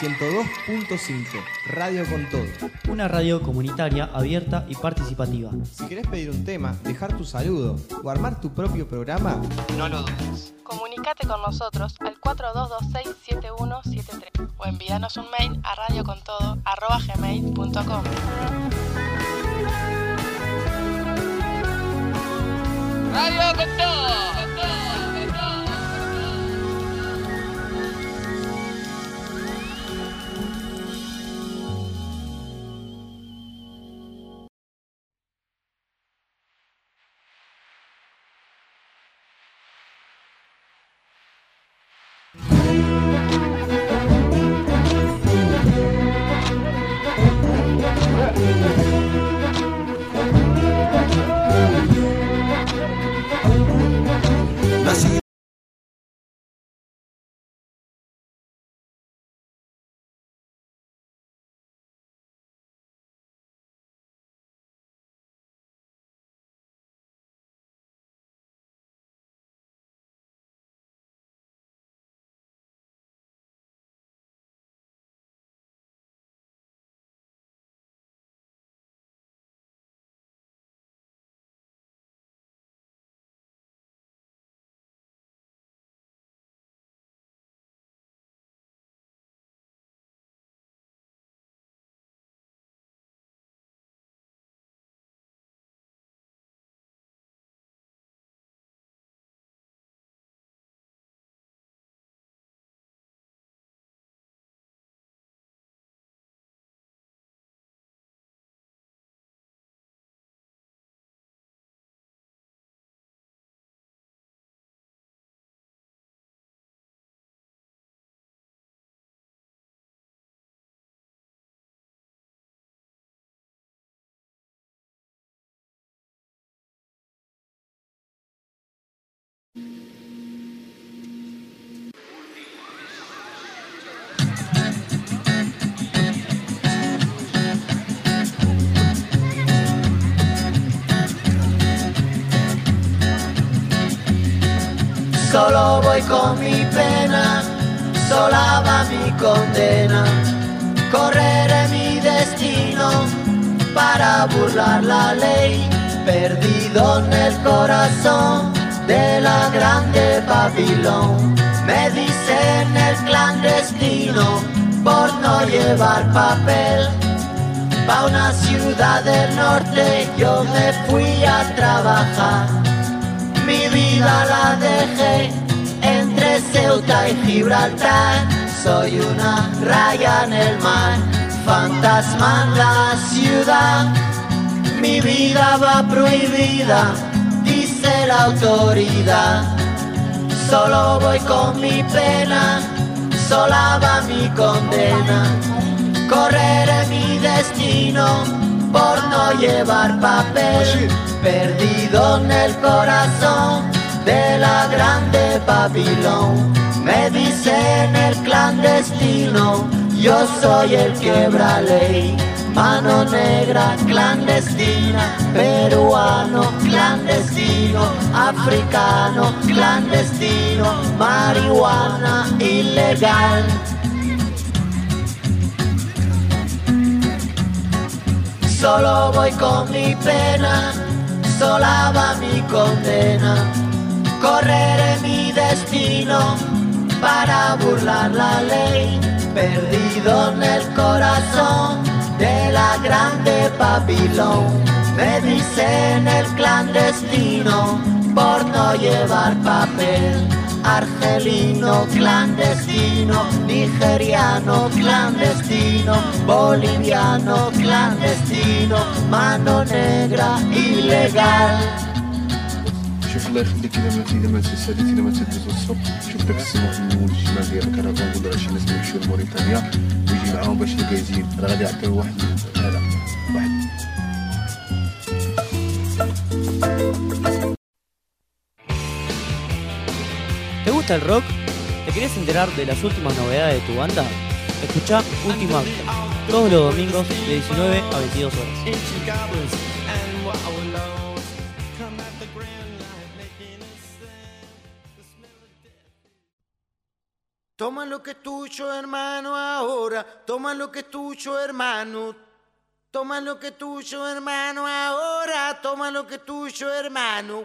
102.5, Radio con Todo. Una radio comunitaria, abierta y participativa. Si querés pedir un tema, dejar tu saludo o armar tu propio programa, no lo dudes. Comunicate con nosotros al 4226-7173 o envíanos un mail a radiocontodo@gmail.com. Radio con Todo. Solo voy con mi pena, sola va mi condena. Correré mi destino para burlar la ley, perdido en el corazón de la grande Babilón. Me dicen el clandestino por no llevar papel. Pa' una ciudad del norte yo me fui a trabajar. Mi vida la dejé entre Ceuta y Gibraltar. Soy una raya en el mar, fantasma en la ciudad. Mi vida va prohibida, dice la autoridad. Solo voy con mi pena, sola va mi condena. Correré mi destino por no llevar papel, perdido en el corazón de la grande Babilón. Me dicen el clandestino, yo soy el quebra ley. Mano negra clandestina, peruano clandestino, africano clandestino, marihuana ilegal. Solo voy con mi pena, sola va mi condena. Correré mi destino para burlar la ley, perdido en el corazón de la grande Babilón. Me dicen el clandestino por no llevar papel. Argelino clandestino, nigeriano clandestino, boliviano clandestino, mano negra ilegal. شوف الله يخليك اذا ما تسالي اذا ما تدوز الصبح شوف داك السماح المول الشمال ديال الكرفان ولا شي ناس يمشيو لموريتانيا ويجي معاهم باش يجازين راه غادي يعطيو واحد هذا واحد. ¿Te gusta el rock? ¿Te querés enterar de las últimas novedades de tu banda? Escuchá Último Acto, todos los domingos de 19 a 22 horas. Toma lo que es tuyo, hermano, ahora. Toma lo que es tuyo, hermano. Toma lo que es tuyo, hermano, ahora. Toma lo que es tuyo, hermano.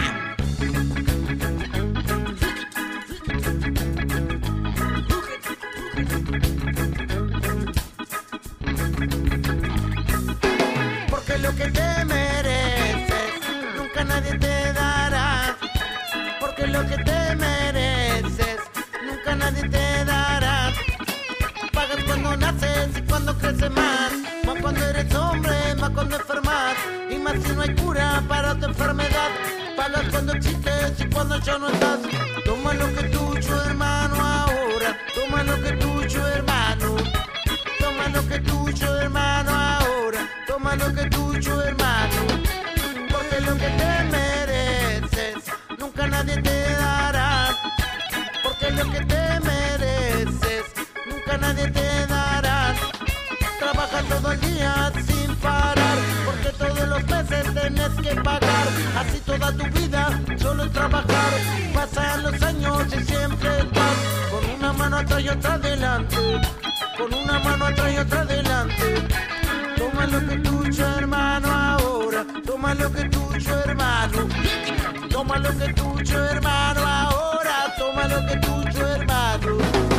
Porque lo que te mereces nunca nadie te dará. Porque lo que te mereces nunca nadie te dará. Pagas cuando naces y cuando creces más. Más cuando eres hombre, más cuando enfermas. Y más si no hay cura para tu enfermedad. Pagas cuando existes y cuando ya no estás. Toma lo que es tuyo, hermano, ahora. Toma lo que es tuyo, hermano. Toma lo que es tuyo, hermano, ahora. Toma lo que es tuyo, hermano. Porque lo que te mereces nunca nadie te dará. Porque lo que te mereces nunca nadie te dará. Trabaja todo el día sin parar, porque todos los meses tenés que pagar. Así toda tu vida solo es trabajar. Pasan los años y siempre estás con una mano atrás y otra adelante. Con una mano atrás y otra adelante. Toma lo que es tuyo, hermano, ahora. Toma lo que es tuyo, hermano. Toma lo que es tuyo, hermano, ahora. Toma lo que es tuyo, hermano.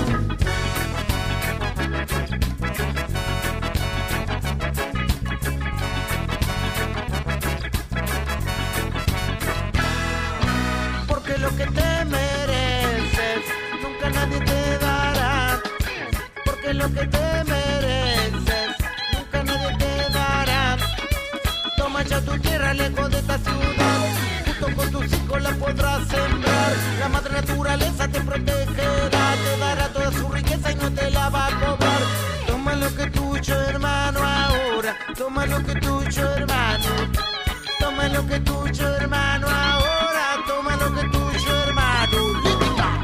Porque lo que te mereces nunca nadie te dará. Porque lo que te mereces nunca nadie te dará. Toma ya tu tierra lejos de esta ciudad. Junto con tus hijos la podrás sembrar. La madre naturaleza te protegerá. Te dará toda su riqueza y no te la va a cobrar. Toma lo que es tuyo, hermano, ahora. Toma lo que es tuyo, hermano. Toma lo que es tuyo, hermano, ahora. Toma lo que es tuyo, hermano. ¡Lítica!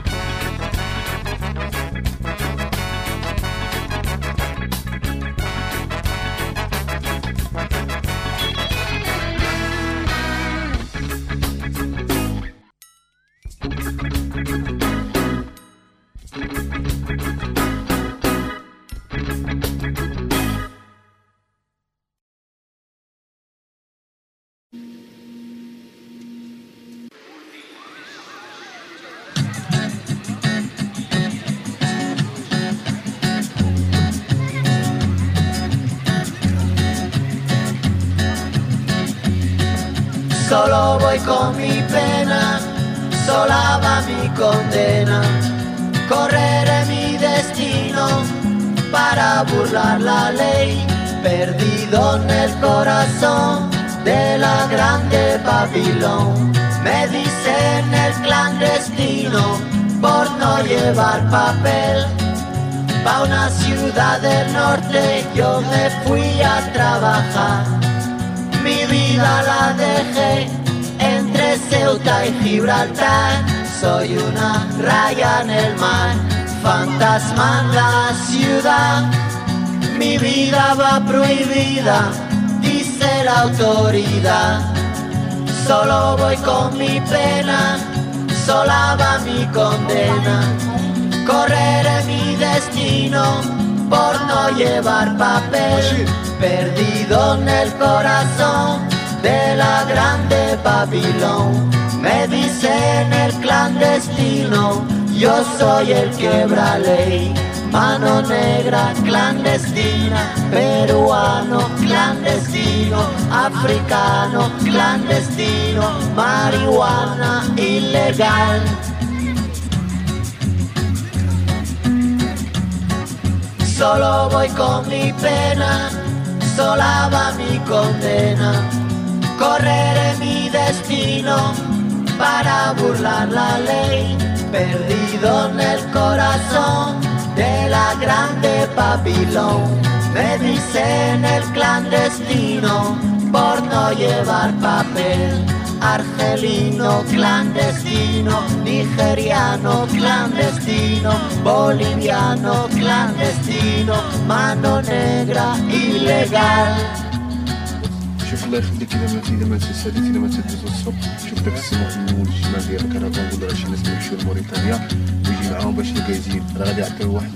Solo voy con mi pena, sola va mi condena. Correré mi destino para burlar la ley. Perdido en el corazón de la grande Babilón. Me dicen el clandestino por no llevar papel. Pa' una ciudad del norte yo me fui a trabajar. Mi vida la dejé entre Ceuta y Gibraltar. Soy una raya en el mar, fantasma en la ciudad. Mi vida va prohibida, dice la autoridad. Solo voy con mi pena, sola va mi condena. Correré mi destino por no llevar papel. Perdido en el corazón de la grande Babilón. Me dicen el clandestino, yo soy el quebra ley. Mano negra clandestina, peruano clandestino, africano clandestino, marihuana ilegal. Solo voy con mi pena, sola va mi condena. Correré mi destino para burlar la ley. Perdido en el corazón de la grande Babilón. Me dicen el clandestino por no llevar papel. Argelino clandestino, nigeriano clandestino, boliviano clandestino, mano negra ilegal. شوف الله يخليك اذا ما تساليت اذا ما تدوز الصبح شوف داك السماء من الشمال ديال الكراكون ولا شي ناس يمشيو لموريتانيا ويجي ويجي معاهم باش الجايزين. انا غادي يعطيو واحد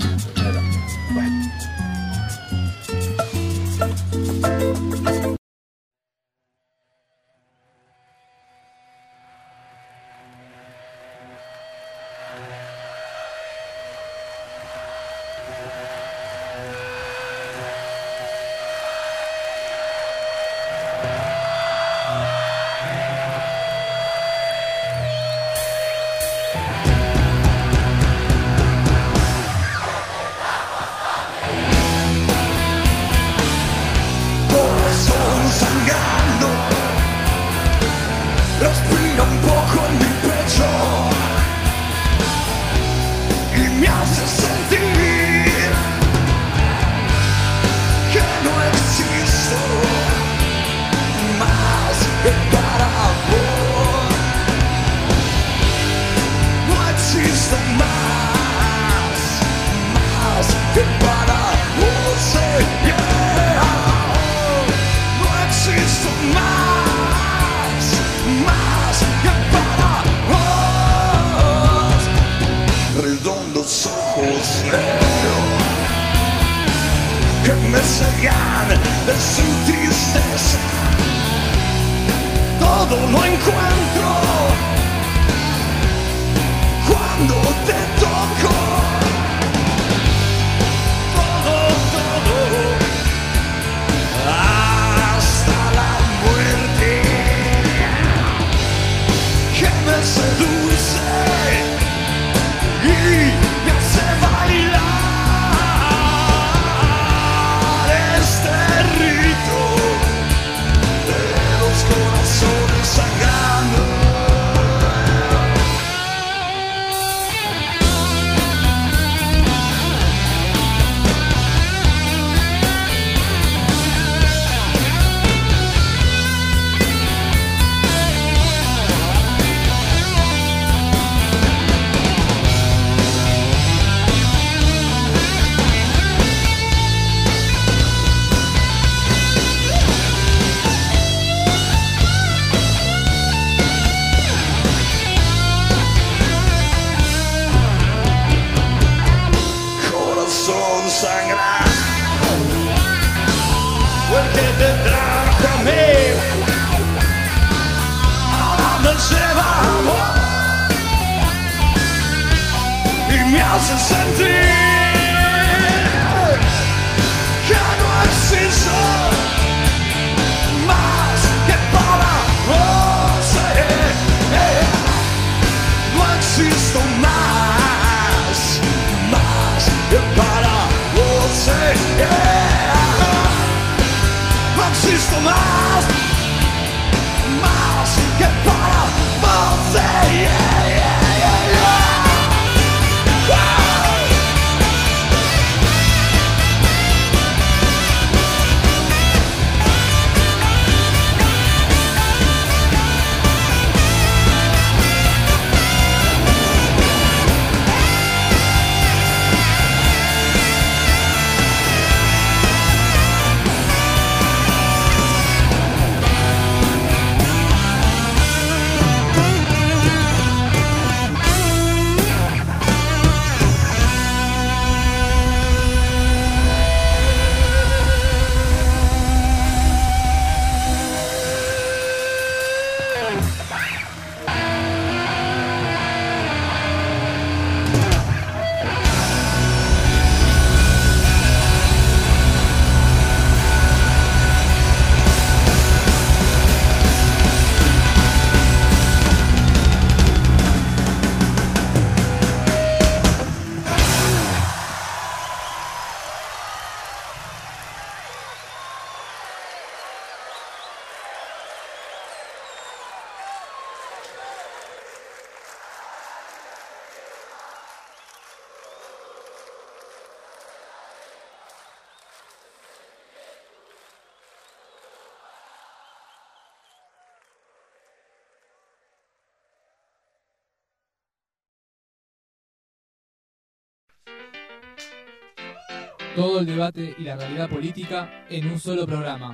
Todo el debate y la realidad política en un solo programa.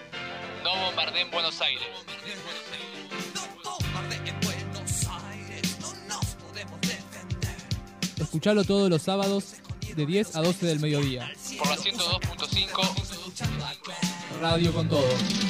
No bombardeen Buenos Aires. Escuchalo todos los sábados de 10 a 12 del mediodía. Por la 102.5 Radio con todo.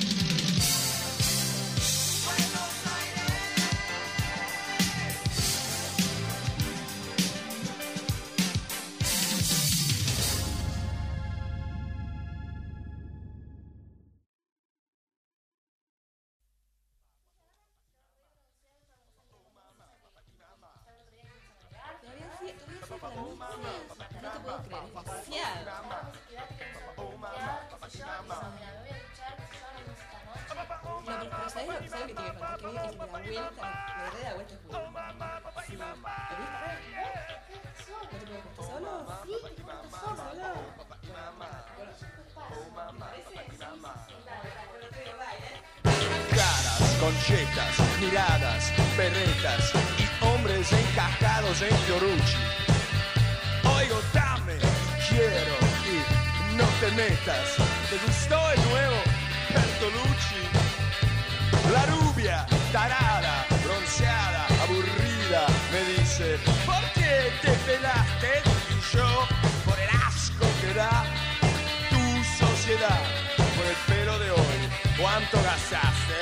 Caras, conchetas, miradas, perretas y hombres encajados en Fiorucci. Oigo, dame, quiero y no te metas. ¿Te gustó el nuevo Bertolucci? La rubia, tarada, bronceada, aburrida, me dice: ¿por qué te pelaste? Y yo, por el asco que da tu sociedad. Por el pelo de hoy, ¿cuánto gastaste?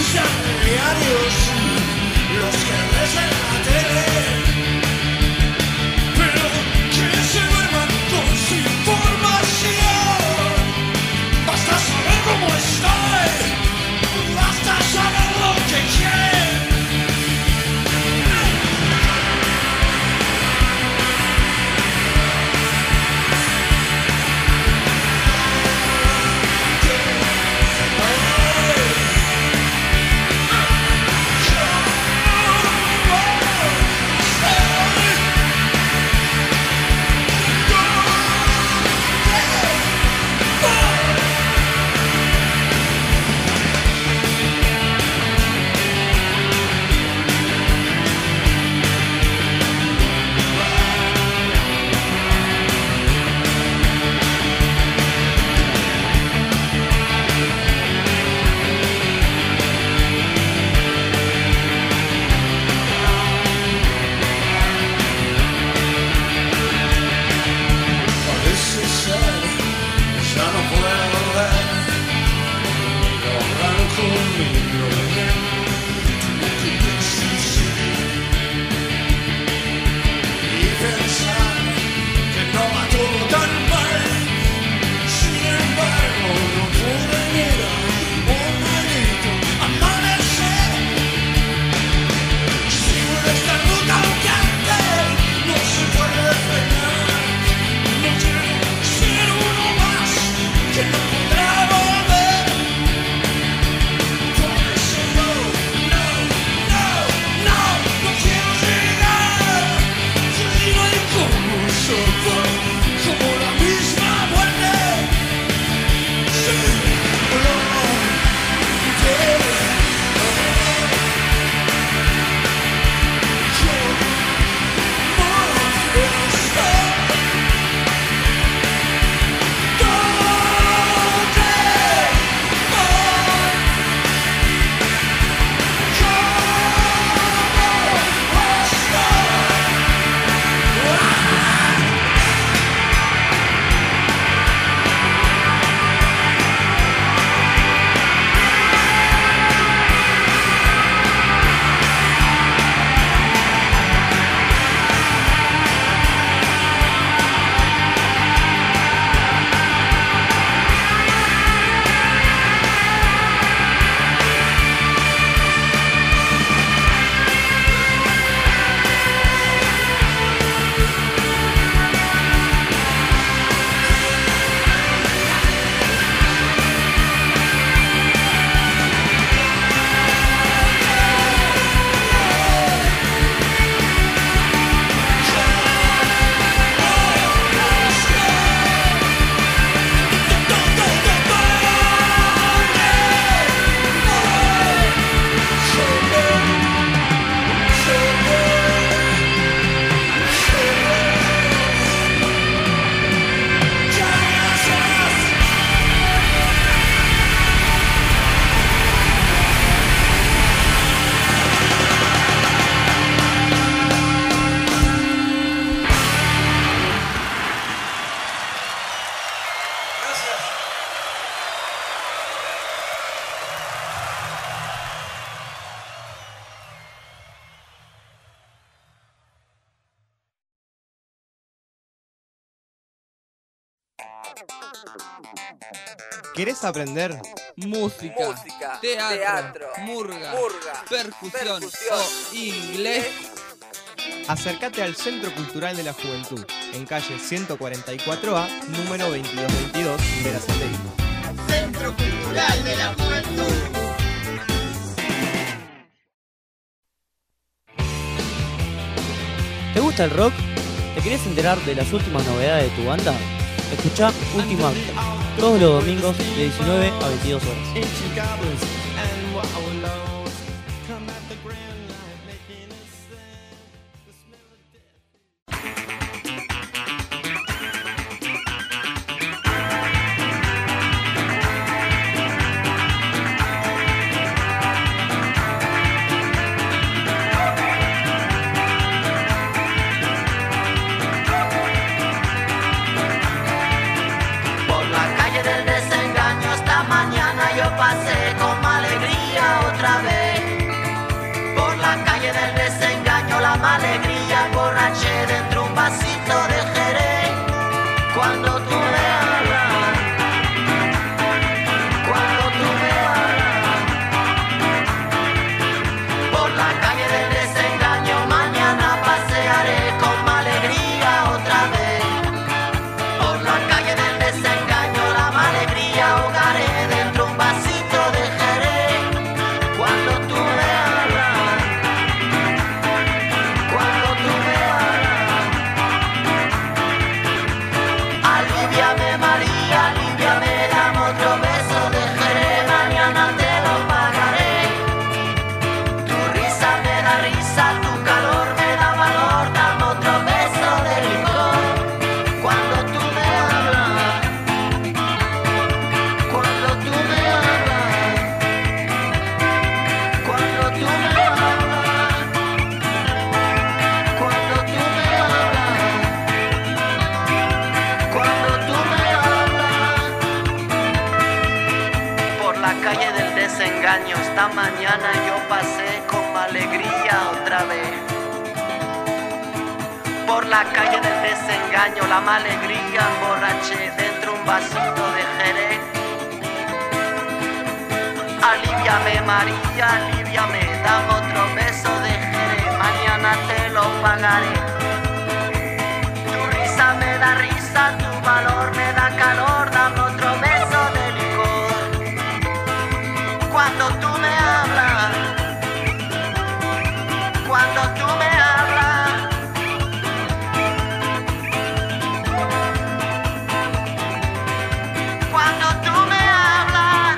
sean diarios los que ves en la tele, pero que se duerman con su información. Basta saber cómo estoy, basta saber lo que quieren. ¿Querés aprender? Música, teatro, murga, percusión o inglés. Acércate al Centro Cultural de la Juventud, en calle 144A, número 2222, Verazategui. Centro Cultural de la Juventud. ¿Te gusta el rock? ¿Te querés enterar de las últimas novedades de tu banda? Escuchá Último Acto, todos los domingos de 19 a 22 horas. Pasé con alegría otra vez. cuando tú me hablas, cuando tú me hablas. Por la calle del desengaño mañana pasearé con alegría otra vez. Por la calle del desengaño la alegría ahogaré dentro un vasito de Jerez. Cuando tú me hablas, cuando tú me hablas. Aliviame María, aliviame, dame otro beso de Jerez, mañana te lo pagaré. Tu risa me da risa, tu calor me da valor, dame otro beso de licor. Cuando tú me hablas, cuando tú me hablas, cuando tú me hablas, cuando tú me hablas, cuando tú me hablas. Por la calle del desengaño esta mañana yo pasé con alegría otra vez. Por la calle del desengaño la alegría emborraché dentro un vasito de Jerez. Aliviame María, aliviame, dame otro beso de Jerez, mañana te lo pagaré. Tu risa me da risa, tu valor me da calor, dame otro beso de licor. Cuando tú me hablas, cuando tú me hablas. Cuando tú me hablas.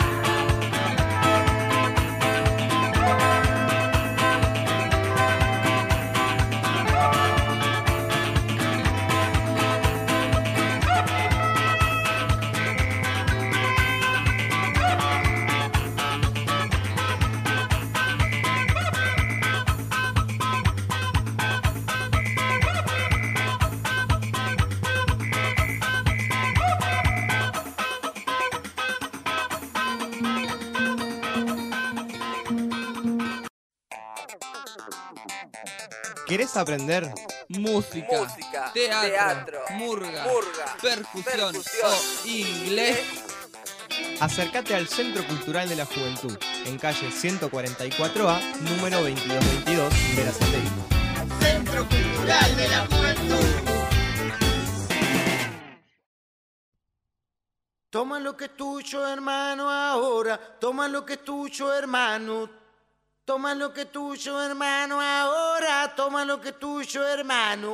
¿Querés aprender? Música, teatro, murga, percusión o inglés. Acércate al Centro Cultural de la Juventud, en calle 144A, número 2222, Verazategui. Centro Cultural de la Juventud. Toma lo que es tuyo, hermano, ahora. Toma lo que es tuyo, hermano. Toma lo que es tuyo, hermano, ahora. Toma lo que es tuyo, hermano.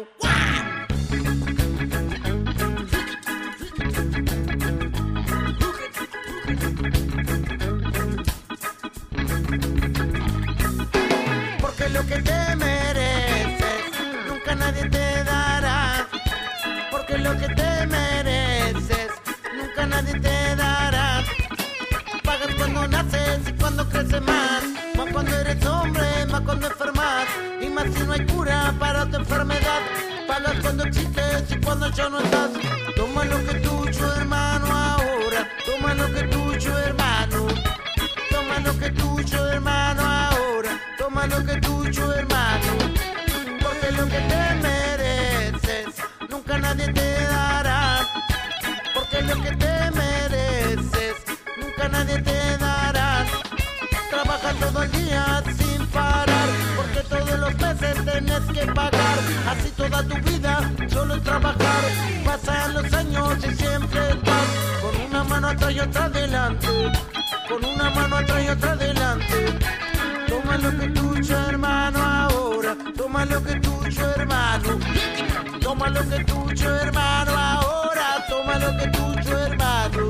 Porque lo que te mereces nunca nadie te dará. Porque lo que te mereces nunca nadie te dará. Pagas cuando naces y cuando creces más. Más cuando eres hombre, más cuando enfermas. Y más si no hay cura para tu enfermedad. Pagas cuando existes y cuando ya no estás. Toma lo que es tuyo, hermano, ahora. Toma lo que es tuyo, hermano. Toma lo que es tuyo, hermano, ahora. Toma lo que es tuyo, hermano. Porque lo que te mereces nunca nadie te dará. Porque lo que te mereces nunca nadie te dará. Trabaja todo el día sin parar, porque todos los meses tenés que pagar. Así toda tu vida solo es trabajar. Pasan los años y siempre estás con una mano atrás y otra adelante. Con una mano atrás y otra adelante. Toma lo que es tuyo, hermano, ahora. Toma lo que es tuyo, hermano. Toma lo que es tuyo, hermano, ahora. Toma lo que es tuyo, hermano.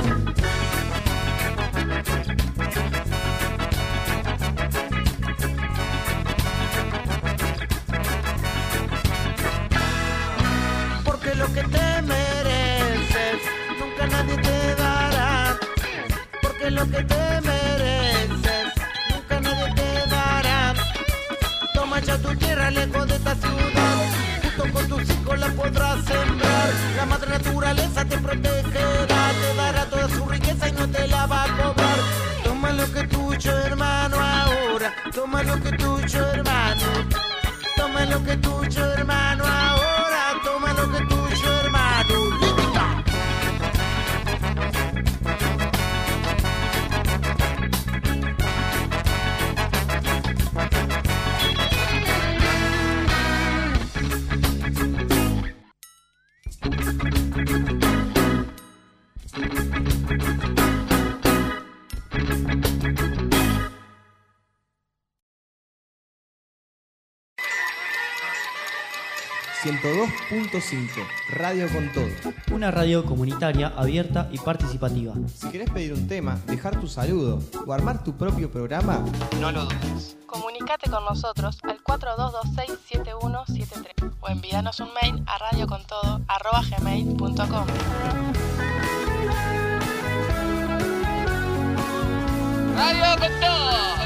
Porque lo que te mereces nunca nadie te dará. Porque lo que te mereces nunca nadie te dará. Toma ya tu tierra lejos de esta ciudad. Junto con tus hijos la podrás sembrar. La madre naturaleza te protegerá. Te dará toda su riqueza y no te la va a cobrar. Toma lo que es tuyo, hermano, ahora. Toma lo que es tuyo, hermano. Toma lo que es tuyo, hermano, ahora. Toma lo que es tuyo, hermano. 102.5, Radio con Todo. Una radio comunitaria, abierta y participativa. Si querés pedir un tema, dejar tu saludo o armar tu propio programa, no lo dudes. Comunicate con nosotros al 4226-7173 o envíanos un mail a radiocontodo@gmail.com. Radio con Todo.